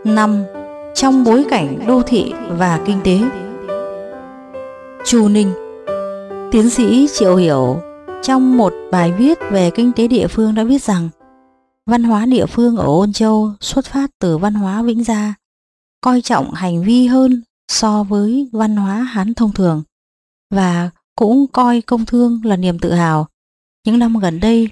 5. Trong bối cảnh đô thị và kinh tế. Chu Ninh. Tiến sĩ Triệu Hiểu trong một bài viết về kinh tế địa phương đã viết rằng văn hóa địa phương ở Ôn Châu xuất phát từ văn hóa Vĩnh Gia, coi trọng hành vi hơn so với văn hóa Hán thông thường, và cũng coi công thương là niềm tự hào. Những năm gần đây,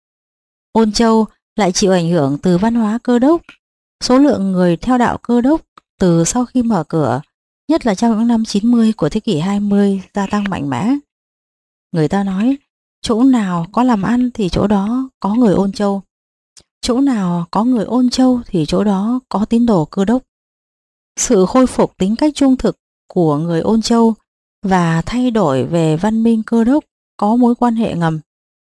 Ôn Châu lại chịu ảnh hưởng từ văn hóa Cơ đốc. Số lượng người theo đạo Cơ đốc từ sau khi mở cửa, nhất là trong những năm 90 của thế kỷ 20, gia tăng mạnh mẽ. Người ta nói, chỗ nào có làm ăn thì chỗ đó có người Ôn Châu. Chỗ nào có người Ôn Châu thì chỗ đó có tín đồ Cơ đốc. Sự khôi phục tính cách trung thực của người Ôn Châu và thay đổi về văn minh Cơ đốc có mối quan hệ ngầm.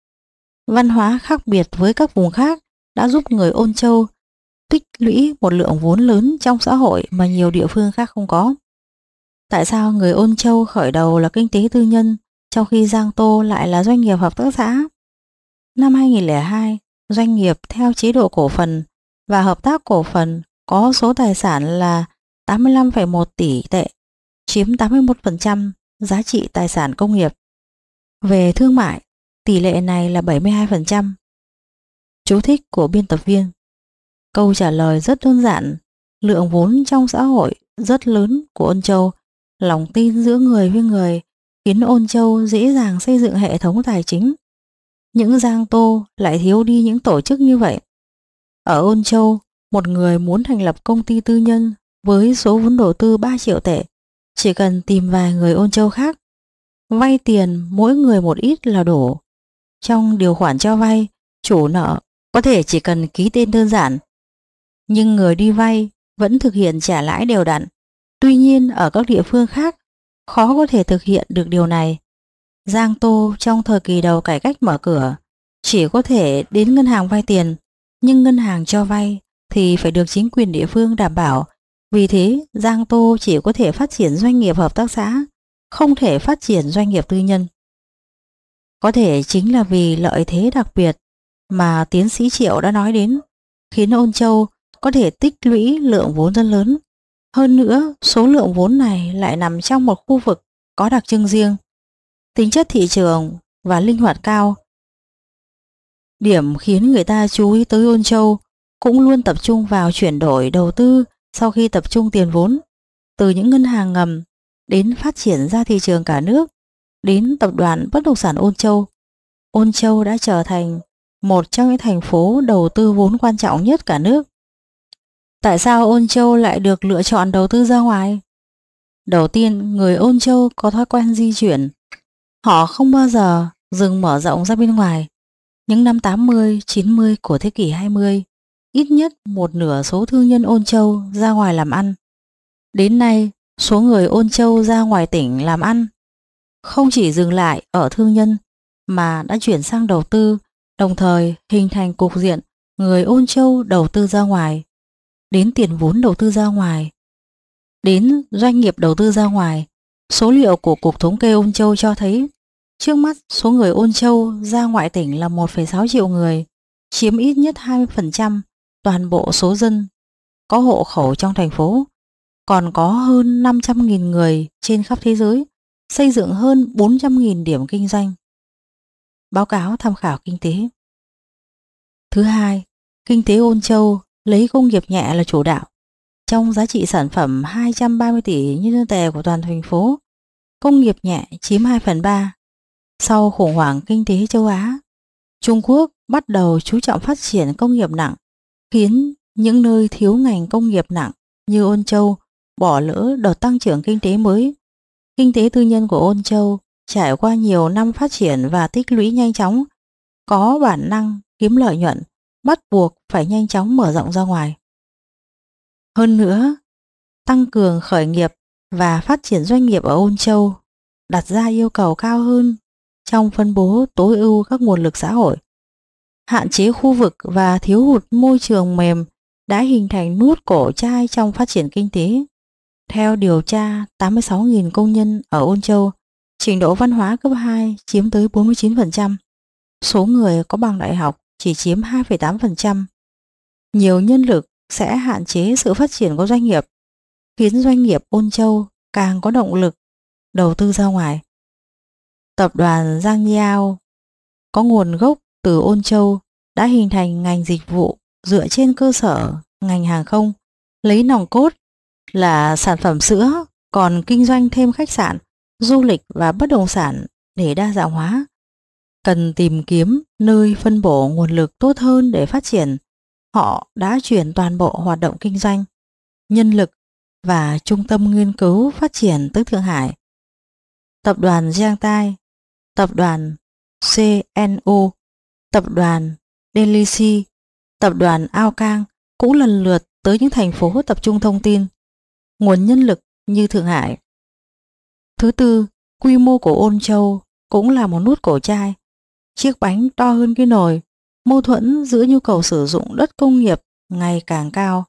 Văn hóa khác biệt với các vùng khác đã giúp người Ôn Châu tích lũy một lượng vốn lớn trong xã hội mà nhiều địa phương khác không có. Tại sao người Ôn Châu khởi đầu là kinh tế tư nhân, trong khi Giang Tô lại là doanh nghiệp hợp tác xã? Năm 2002, doanh nghiệp theo chế độ cổ phần và hợp tác cổ phần có số tài sản là 85,1 tỷ tệ, chiếm 81% giá trị tài sản công nghiệp. Về thương mại, tỷ lệ này là 72%. Chú thích của biên tập viên. Câu trả lời rất đơn giản, lượng vốn trong xã hội rất lớn của Ôn Châu, lòng tin giữa người với người khiến Ôn Châu dễ dàng xây dựng hệ thống tài chính. Những Giang Tô lại thiếu đi những tổ chức như vậy. Ở Ôn Châu, một người muốn thành lập công ty tư nhân với số vốn đầu tư 3 triệu tệ, chỉ cần tìm vài người Ôn Châu khác, vay tiền mỗi người một ít là đủ. Trong điều khoản cho vay, chủ nợ có thể chỉ cần ký tên đơn giản, nhưng người đi vay vẫn thực hiện trả lãi đều đặn. Tuy nhiên ở các địa phương khác khó có thể thực hiện được điều này. Giang Tô trong thời kỳ đầu cải cách mở cửa chỉ có thể đến ngân hàng vay tiền, nhưng ngân hàng cho vay thì phải được chính quyền địa phương đảm bảo. Vì thế Giang Tô chỉ có thể phát triển doanh nghiệp hợp tác xã, không thể phát triển doanh nghiệp tư nhân. Có thể chính là vì lợi thế đặc biệt mà tiến sĩ Triệu đã nói đến, khiến Ôn Châu có thể tích lũy lượng vốn rất lớn. Hơn nữa, số lượng vốn này lại nằm trong một khu vực có đặc trưng riêng, tính chất thị trường và linh hoạt cao. Điểm khiến người ta chú ý tới Ôn Châu cũng luôn tập trung vào chuyển đổi đầu tư sau khi tập trung tiền vốn, từ những ngân hàng ngầm đến phát triển ra thị trường cả nước, đến tập đoàn bất động sản Ôn Châu. Ôn Châu đã trở thành một trong những thành phố đầu tư vốn quan trọng nhất cả nước. Tại sao Ôn Châu lại được lựa chọn đầu tư ra ngoài? Đầu tiên, người Ôn Châu có thói quen di chuyển. Họ không bao giờ dừng mở rộng ra bên ngoài. Những năm 80, 90 của thế kỷ 20, ít nhất một nửa số thương nhân Ôn Châu ra ngoài làm ăn. Đến nay, số người Ôn Châu ra ngoài tỉnh làm ăn không chỉ dừng lại ở thương nhân mà đã chuyển sang đầu tư, đồng thời hình thành cục diện người Ôn Châu đầu tư ra ngoài, đến tiền vốn đầu tư ra ngoài, đến doanh nghiệp đầu tư ra ngoài. Số liệu của Cục Thống kê Ôn Châu cho thấy trước mắt số người Ôn Châu ra ngoại tỉnh là 1,6 triệu người, chiếm ít nhất 20% toàn bộ số dân có hộ khẩu trong thành phố. Còn có hơn 500.000 người trên khắp thế giới, xây dựng hơn 400.000 điểm kinh doanh. Báo cáo tham khảo kinh tế. Thứ hai, kinh tế Ôn Châu lấy công nghiệp nhẹ là chủ đạo. Trong giá trị sản phẩm 230 tỷ nhân dân tệ của toàn thành phố, công nghiệp nhẹ chiếm 2/3. Sau khủng hoảng kinh tế châu Á, Trung Quốc bắt đầu chú trọng phát triển công nghiệp nặng, khiến những nơi thiếu ngành công nghiệp nặng như Ôn Châu bỏ lỡ đợt tăng trưởng kinh tế mới. Kinh tế tư nhân của Ôn Châu trải qua nhiều năm phát triển và tích lũy nhanh chóng, có bản năng kiếm lợi nhuận, bắt buộc phải nhanh chóng mở rộng ra ngoài. Hơn nữa, tăng cường khởi nghiệp và phát triển doanh nghiệp ở Ôn Châu đặt ra yêu cầu cao hơn trong phân bố tối ưu các nguồn lực xã hội. Hạn chế khu vực và thiếu hụt môi trường mềm đã hình thành nút cổ chai trong phát triển kinh tế. Theo điều tra 86.000 công nhân ở Ôn Châu, trình độ văn hóa cấp 2 chiếm tới 49%. Số người có bằng đại học chỉ chiếm 2,8%. Nhiều nhân lực sẽ hạn chế sự phát triển của doanh nghiệp, khiến doanh nghiệp Ôn Châu càng có động lực đầu tư ra ngoài. Tập đoàn Giang Giao có nguồn gốc từ Ôn Châu đã hình thành ngành dịch vụ dựa trên cơ sở ngành hàng không, lấy nòng cốt là sản phẩm sữa, còn kinh doanh thêm khách sạn, du lịch và bất động sản để đa dạng hóa. Cần tìm kiếm nơi phân bổ nguồn lực tốt hơn để phát triển. Họ đã chuyển toàn bộ hoạt động kinh doanh, nhân lực và trung tâm nghiên cứu phát triển tới Thượng Hải. Tập đoàn Giang Tai, tập đoàn CNO, tập đoàn Delisi, tập đoàn Ao Cang cũng lần lượt tới những thành phố tập trung thông tin, nguồn nhân lực như Thượng Hải. Thứ tư, quy mô của Ôn Châu cũng là một nút cổ chai. Chiếc bánh to hơn cái nồi, mâu thuẫn giữa nhu cầu sử dụng đất công nghiệp ngày càng cao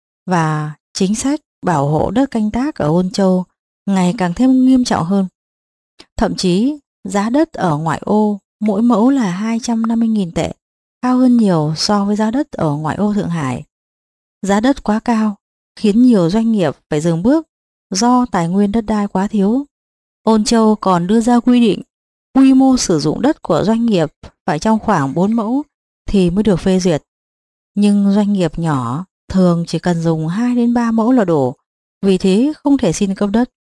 và chính sách bảo hộ đất canh tác ở Ôn Châu ngày càng thêm nghiêm trọng hơn. Thậm chí giá đất ở ngoại ô mỗi mẫu là 250.000 tệ, cao hơn nhiều so với giá đất ở ngoại ô Thượng Hải. Giá đất quá cao khiến nhiều doanh nghiệp phải dừng bước do tài nguyên đất đai quá thiếu. Ôn Châu còn đưa ra quy định quy mô sử dụng đất của doanh nghiệp phải trong khoảng 4 mẫu thì mới được phê duyệt. Nhưng doanh nghiệp nhỏ thường chỉ cần dùng 2 đến 3 mẫu là đủ, vì thế không thể xin cấp đất.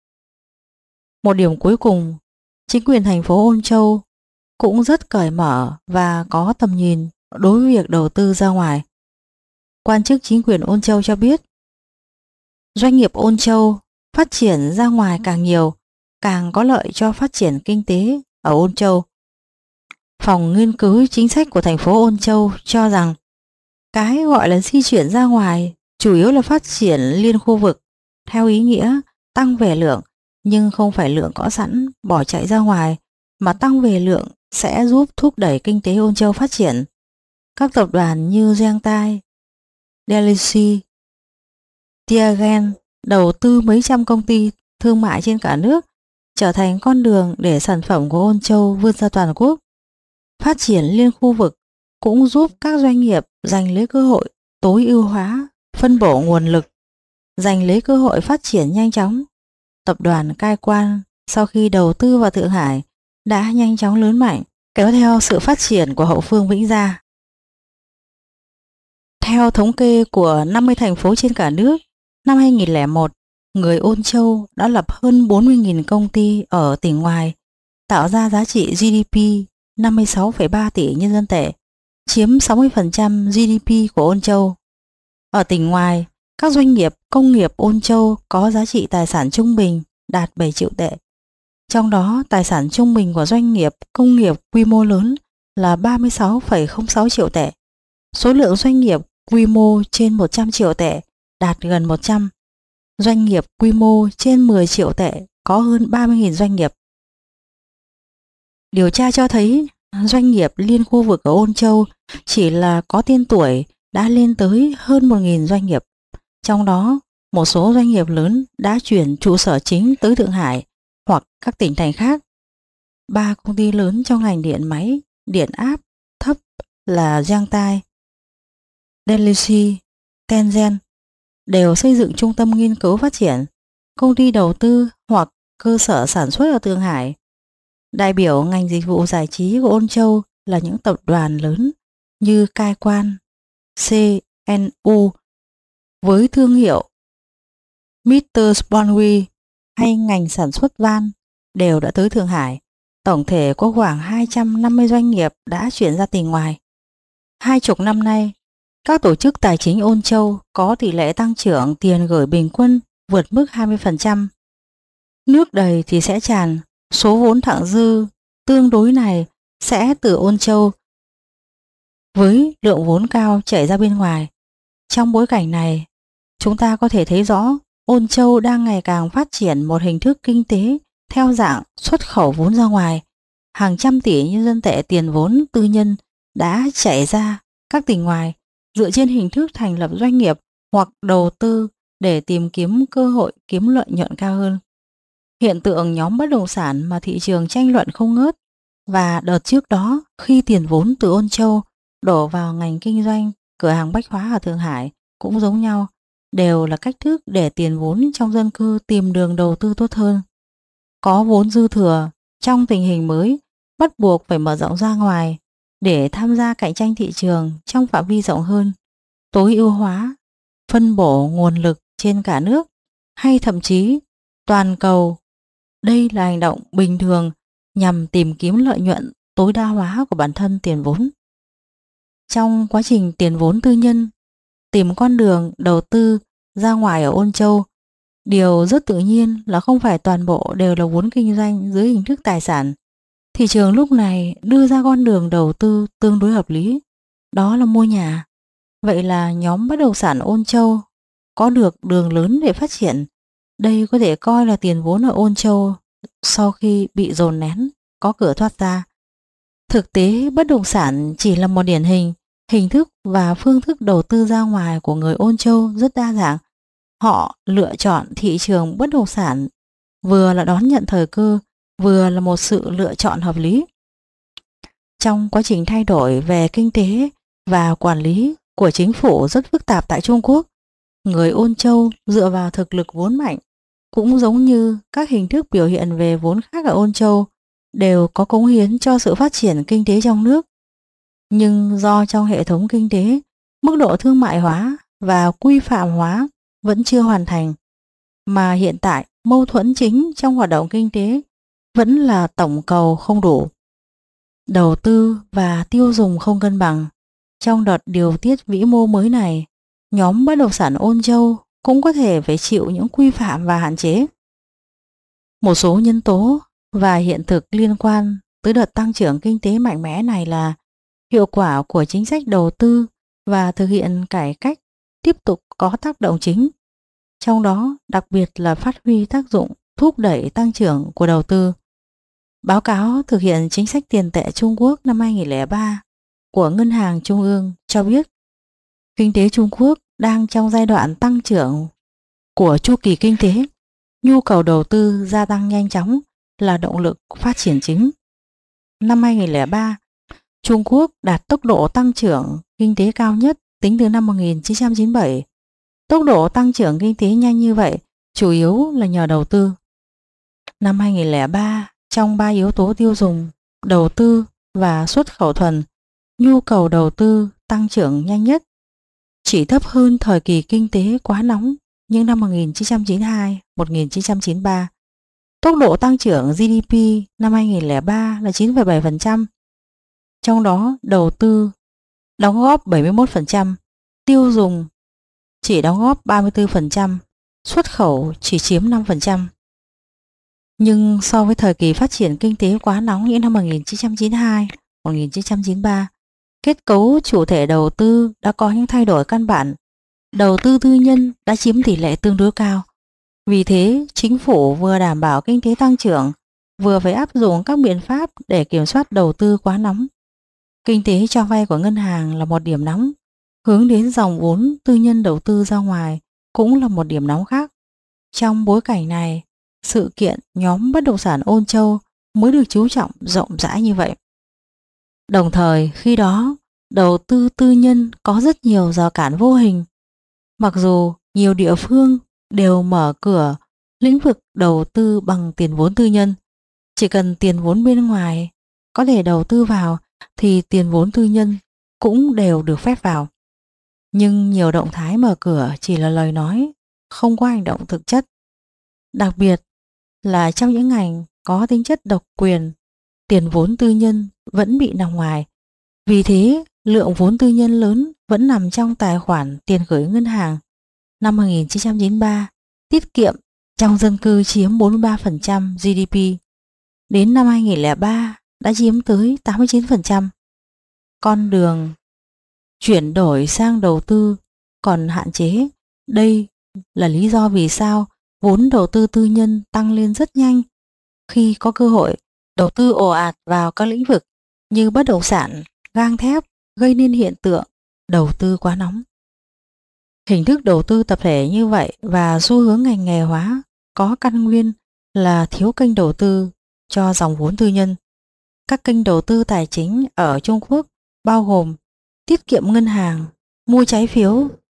Một điểm cuối cùng, chính quyền thành phố Ôn Châu cũng rất cởi mở và có tầm nhìn đối với việc đầu tư ra ngoài. Quan chức chính quyền Ôn Châu cho biết, doanh nghiệp Ôn Châu phát triển ra ngoài càng nhiều, càng có lợi cho phát triển kinh tế ở Ôn Châu. Phòng nghiên cứu chính sách của thành phố Ôn Châu cho rằng cái gọi là di chuyển ra ngoài chủ yếu là phát triển liên khu vực, theo ý nghĩa tăng về lượng, nhưng không phải lượng có sẵn bỏ chạy ra ngoài, mà tăng về lượng sẽ giúp thúc đẩy kinh tế Ôn Châu phát triển. Các tập đoàn như Giang Tai, Delisi, Tiagen đầu tư mấy trăm công ty thương mại trên cả nước, trở thành con đường để sản phẩm của Ôn Châu vươn ra toàn quốc. Phát triển liên khu vực cũng giúp các doanh nghiệp giành lấy cơ hội tối ưu hóa, phân bổ nguồn lực, giành lấy cơ hội phát triển nhanh chóng. Tập đoàn Cai Quan sau khi đầu tư vào Thượng Hải đã nhanh chóng lớn mạnh, kéo theo sự phát triển của hậu phương Vĩnh Gia. Theo thống kê của 50 thành phố trên cả nước, năm 2001, người Ôn Châu đã lập hơn 40.000 công ty ở tỉnh ngoài, tạo ra giá trị GDP 56,3 tỷ nhân dân tệ, chiếm 60% GDP của Ôn Châu. Ở tỉnh ngoài, các doanh nghiệp công nghiệp Ôn Châu có giá trị tài sản trung bình đạt 7 triệu tệ. Trong đó, tài sản trung bình của doanh nghiệp công nghiệp quy mô lớn là 36,06 triệu tệ. Số lượng doanh nghiệp quy mô trên 100 triệu tệ đạt gần 100. Doanh nghiệp quy mô trên 10 triệu tệ có hơn 30.000 doanh nghiệp. Điều tra cho thấy doanh nghiệp liên khu vực ở Ôn Châu chỉ là có tên tuổi đã lên tới hơn 1.000 doanh nghiệp. Trong đó, một số doanh nghiệp lớn đã chuyển trụ sở chính tới Thượng Hải hoặc các tỉnh thành khác. 3 công ty lớn trong ngành điện máy, điện áp thấp là Giang Tai, Delisi, Tengen đều xây dựng trung tâm nghiên cứu phát triển, công ty đầu tư hoặc cơ sở sản xuất ở Thượng Hải. Đại biểu ngành dịch vụ giải trí của Ôn Châu là những tập đoàn lớn như Cai Quan, CNU với thương hiệu Mr. Sponwy hay ngành sản xuất van đều đã tới Thượng Hải. Tổng thể có khoảng 250 doanh nghiệp đã chuyển ra tỉnh ngoài. 20 năm nay, các tổ chức tài chính Ôn Châu có tỷ lệ tăng trưởng tiền gửi bình quân vượt mức 20%. Nước đầy thì sẽ tràn, số vốn thặng dư tương đối này sẽ từ Ôn Châu với lượng vốn cao chảy ra bên ngoài. Trong bối cảnh này, chúng ta có thể thấy rõ Ôn Châu đang ngày càng phát triển một hình thức kinh tế theo dạng xuất khẩu vốn ra ngoài. Hàng trăm tỷ nhân dân tệ tiền vốn tư nhân đã chảy ra các tỉnh ngoài dựa trên hình thức thành lập doanh nghiệp hoặc đầu tư để tìm kiếm cơ hội kiếm lợi nhuận cao hơn. Hiện tượng nhóm bất động sản mà thị trường tranh luận không ngớt, và đợt trước đó khi tiền vốn từ Ôn Châu đổ vào ngành kinh doanh cửa hàng bách hóa ở Thượng Hải cũng giống nhau, đều là cách thức để tiền vốn trong dân cư tìm đường đầu tư tốt hơn. Có vốn dư thừa, trong tình hình mới, bắt buộc phải mở rộng ra ngoài để tham gia cạnh tranh thị trường trong phạm vi rộng hơn, tối ưu hóa, phân bổ nguồn lực trên cả nước hay thậm chí toàn cầu. Đây là hành động bình thường nhằm tìm kiếm lợi nhuận tối đa hóa của bản thân tiền vốn. Trong quá trình tiền vốn tư nhân tìm con đường đầu tư ra ngoài ở Ôn Châu, điều rất tự nhiên là không phải toàn bộ đều là vốn kinh doanh dưới hình thức tài sản. Thị trường lúc này đưa ra con đường đầu tư tương đối hợp lý, đó là mua nhà. Vậy là nhóm bất động sản Ôn Châu có được đường lớn để phát triển. Đây có thể coi là tiền vốn ở Ôn Châu sau khi bị dồn nén có cửa thoát ra. Thực tế bất động sản chỉ là một điển hình, hình thức và phương thức đầu tư ra ngoài của người Ôn Châu rất đa dạng. Họ lựa chọn thị trường bất động sản vừa là đón nhận thời cơ, vừa là một sự lựa chọn hợp lý. Trong quá trình thay đổi về kinh tế và quản lý của chính phủ rất phức tạp tại Trung Quốc, người Ôn Châu dựa vào thực lực vốn mạnh, cũng giống như các hình thức biểu hiện về vốn khác ở Ôn Châu, đều có cống hiến cho sự phát triển kinh tế trong nước. Nhưng do trong hệ thống kinh tế, mức độ thương mại hóa và quy phạm hóa vẫn chưa hoàn thành, mà hiện tại mâu thuẫn chính trong hoạt động kinh tế vẫn là tổng cầu không đủ, đầu tư và tiêu dùng không cân bằng. Trong đợt điều tiết vĩ mô mới này, nhóm bất động sản Ôn Châu cũng có thể phải chịu những quy phạm và hạn chế. Một số nhân tố và hiện thực liên quan tới đợt tăng trưởng kinh tế mạnh mẽ này là hiệu quả của chính sách đầu tư và thực hiện cải cách tiếp tục có tác động chính, trong đó đặc biệt là phát huy tác dụng thúc đẩy tăng trưởng của đầu tư. Báo cáo thực hiện chính sách tiền tệ Trung Quốc năm 2003 của Ngân hàng Trung ương cho biết, kinh tế Trung Quốc đang trong giai đoạn tăng trưởng của chu kỳ kinh tế, nhu cầu đầu tư gia tăng nhanh chóng là động lực phát triển chính. Năm 2003, Trung Quốc đạt tốc độ tăng trưởng kinh tế cao nhất tính từ năm 1997. Tốc độ tăng trưởng kinh tế nhanh như vậy chủ yếu là nhờ đầu tư. Năm 2003, trong 3 yếu tố tiêu dùng, đầu tư và xuất khẩu thuần, nhu cầu đầu tư tăng trưởng nhanh nhất, chỉ thấp hơn thời kỳ kinh tế quá nóng như năm 1992-1993. Tốc độ tăng trưởng GDP năm 2003 là 9,7%, trong đó đầu tư đóng góp 71%, tiêu dùng chỉ đóng góp 34%, xuất khẩu chỉ chiếm 5%. Nhưng so với thời kỳ phát triển kinh tế quá nóng như năm 1992-1993, kết cấu chủ thể đầu tư đã có những thay đổi căn bản. Đầu tư tư nhân đã chiếm tỷ lệ tương đối cao. Vì thế, chính phủ vừa đảm bảo kinh tế tăng trưởng, vừa phải áp dụng các biện pháp để kiểm soát đầu tư quá nóng. Kinh tế cho vay của ngân hàng là một điểm nóng, hướng đến dòng vốn tư nhân đầu tư ra ngoài cũng là một điểm nóng khác. Trong bối cảnh này, sự kiện nhóm bất động sản Ôn Châu mới được chú trọng rộng rãi như vậy. Đồng thời khi đó, đầu tư tư nhân có rất nhiều rào cản vô hình. Mặc dù nhiều địa phương đều mở cửa lĩnh vực đầu tư bằng tiền vốn tư nhân, chỉ cần tiền vốn bên ngoài có thể đầu tư vào thì tiền vốn tư nhân cũng đều được phép vào. Nhưng nhiều động thái mở cửa chỉ là lời nói, không có hành động thực chất. Đặc biệt là trong những ngành có tính chất độc quyền, tiền vốn tư nhân vẫn bị nằm ngoài. Vì thế, lượng vốn tư nhân lớn vẫn nằm trong tài khoản tiền gửi ngân hàng. Năm 1993, tiết kiệm trong dân cư chiếm 43% GDP. Đến năm 2003 đã chiếm tới 89%. Con đường chuyển đổi sang đầu tư còn hạn chế. Đây là lý do vì sao vốn đầu tư tư nhân tăng lên rất nhanh khi có cơ hội đầu tư ồ ạt vào các lĩnh vực như bất động sản, gang thép, gây nên hiện tượng đầu tư quá nóng. Hình thức đầu tư tập thể như vậy và xu hướng ngành nghề hóa có căn nguyên là thiếu kênh đầu tư cho dòng vốn tư nhân. Các kênh đầu tư tài chính ở Trung Quốc bao gồm tiết kiệm ngân hàng, mua trái phiếu,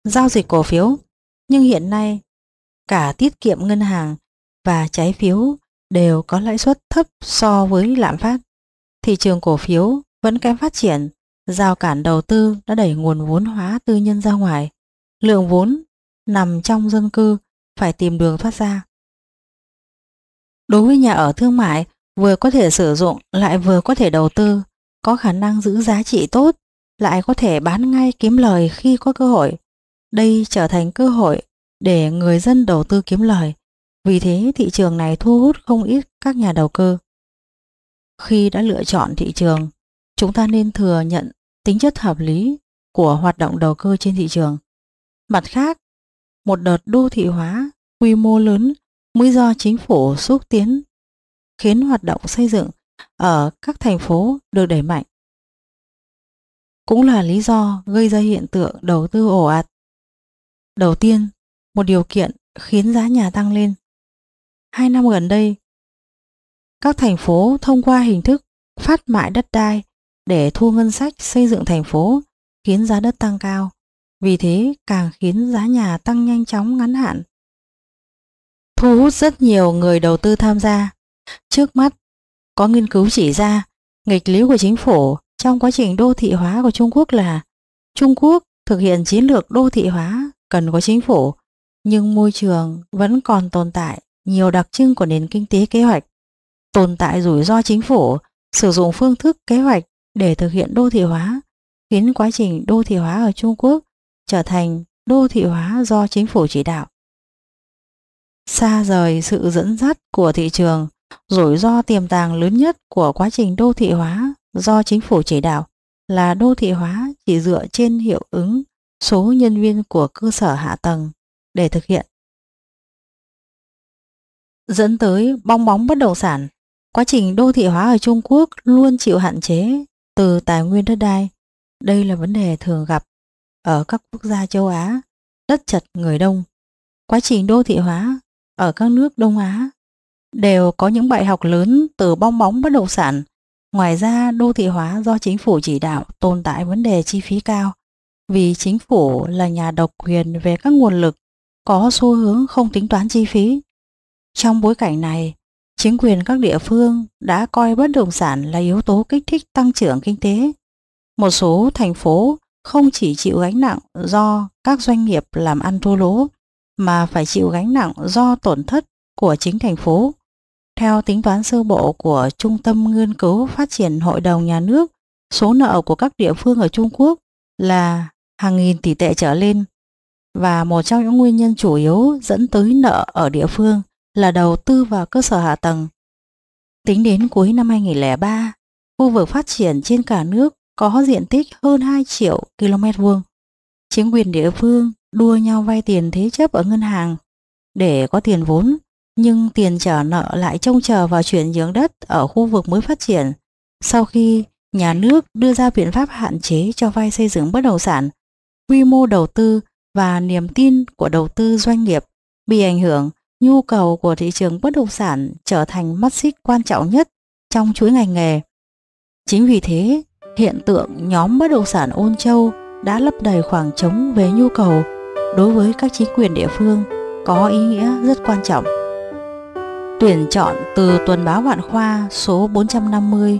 giao dịch cổ phiếu, nhưng hiện nay cả tiết kiệm ngân hàng và trái phiếu đều có lãi suất thấp so với lạm phát. Thị trường cổ phiếu vẫn kém phát triển, rào cản đầu tư đã đẩy nguồn vốn hóa tư nhân ra ngoài. Lượng vốn nằm trong dân cư phải tìm đường thoát ra. Đối với nhà ở thương mại, vừa có thể sử dụng lại vừa có thể đầu tư, có khả năng giữ giá trị tốt, lại có thể bán ngay kiếm lời khi có cơ hội. Đây trở thành cơ hội để người dân đầu tư kiếm lời. Vì thế thị trường này thu hút không ít các nhà đầu cơ. Khi đã lựa chọn thị trường, chúng ta nên thừa nhận tính chất hợp lý của hoạt động đầu cơ trên thị trường. Mặt khác, một đợt đô thị hóa quy mô lớn mới do chính phủ xúc tiến khiến hoạt động xây dựng ở các thành phố được đẩy mạnh. Cũng là lý do gây ra hiện tượng đầu tư ồ ạt. Đầu tiên, một điều kiện khiến giá nhà tăng lên. 2 năm gần đây, các thành phố thông qua hình thức phát mại đất đai để thu ngân sách xây dựng thành phố khiến giá đất tăng cao. Vì thế càng khiến giá nhà tăng nhanh chóng ngắn hạn, thu hút rất nhiều người đầu tư tham gia. Trước mắt, có nghiên cứu chỉ ra nghịch lý của chính phủ trong quá trình đô thị hóa của Trung Quốc là Trung Quốc thực hiện chiến lược đô thị hóa cần có chính phủ, nhưng môi trường vẫn còn tồn tại nhiều đặc trưng của nền kinh tế kế hoạch, tồn tại rủi ro chính phủ sử dụng phương thức kế hoạch để thực hiện đô thị hóa, khiến quá trình đô thị hóa ở Trung Quốc trở thành đô thị hóa do chính phủ chỉ đạo. Xa rời sự dẫn dắt của thị trường, rủi ro tiềm tàng lớn nhất của quá trình đô thị hóa do chính phủ chỉ đạo là đô thị hóa chỉ dựa trên hiệu ứng số nhân viên của cơ sở hạ tầng để thực hiện, dẫn tới bong bóng bất động sản. Quá trình đô thị hóa ở Trung Quốc luôn chịu hạn chế từ tài nguyên đất đai. Đây là vấn đề thường gặp ở các quốc gia châu Á, đất chật người đông. Quá trình đô thị hóa ở các nước Đông Á đều có những bài học lớn từ bong bóng bất động sản. Ngoài ra, đô thị hóa do chính phủ chỉ đạo tồn tại vấn đề chi phí cao, vì chính phủ là nhà độc quyền về các nguồn lực, có xu hướng không tính toán chi phí. Trong bối cảnh này, chính quyền các địa phương đã coi bất động sản là yếu tố kích thích tăng trưởng kinh tế. Một số thành phố không chỉ chịu gánh nặng do các doanh nghiệp làm ăn thua lỗ, mà phải chịu gánh nặng do tổn thất của chính thành phố. Theo tính toán sơ bộ của Trung tâm Nghiên cứu Phát triển Hội đồng Nhà nước, số nợ của các địa phương ở Trung Quốc là hàng nghìn tỷ tệ trở lên, và một trong những nguyên nhân chủ yếu dẫn tới nợ ở địa phương là đầu tư vào cơ sở hạ tầng. Tính đến cuối năm 2003, khu vực phát triển trên cả nước có diện tích hơn 2 triệu km vuông. Chính quyền địa phương đua nhau vay tiền thế chấp ở ngân hàng để có tiền vốn, nhưng tiền trả nợ lại trông chờ vào chuyển nhượng đất ở khu vực mới phát triển. Sau khi nhà nước đưa ra biện pháp hạn chế cho vay xây dựng bất động sản, quy mô đầu tư và niềm tin của đầu tư doanh nghiệp bị ảnh hưởng. Nhu cầu của thị trường bất động sản trở thành mắt xích quan trọng nhất trong chuỗi ngành nghề. Chính vì thế, hiện tượng nhóm bất động sản Ôn Châu đã lấp đầy khoảng trống về nhu cầu đối với các chính quyền địa phương, có ý nghĩa rất quan trọng. Tuyển chọn từ Tuần báo Vạn Khoa số 450,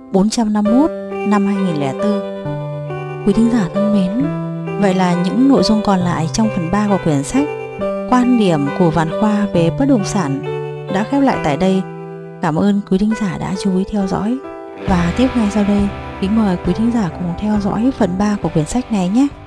451 năm 2004. Quý thính giả thân mến, vậy là những nội dung còn lại trong phần 3 của quyển sách Quan điểm của Vạn Khoa về bất động sản đã khép lại tại đây. Cảm ơn quý thính giả đã chú ý theo dõi. Và tiếp ngay sau đây, kính mời quý thính giả cùng theo dõi phần 3 của quyển sách này nhé.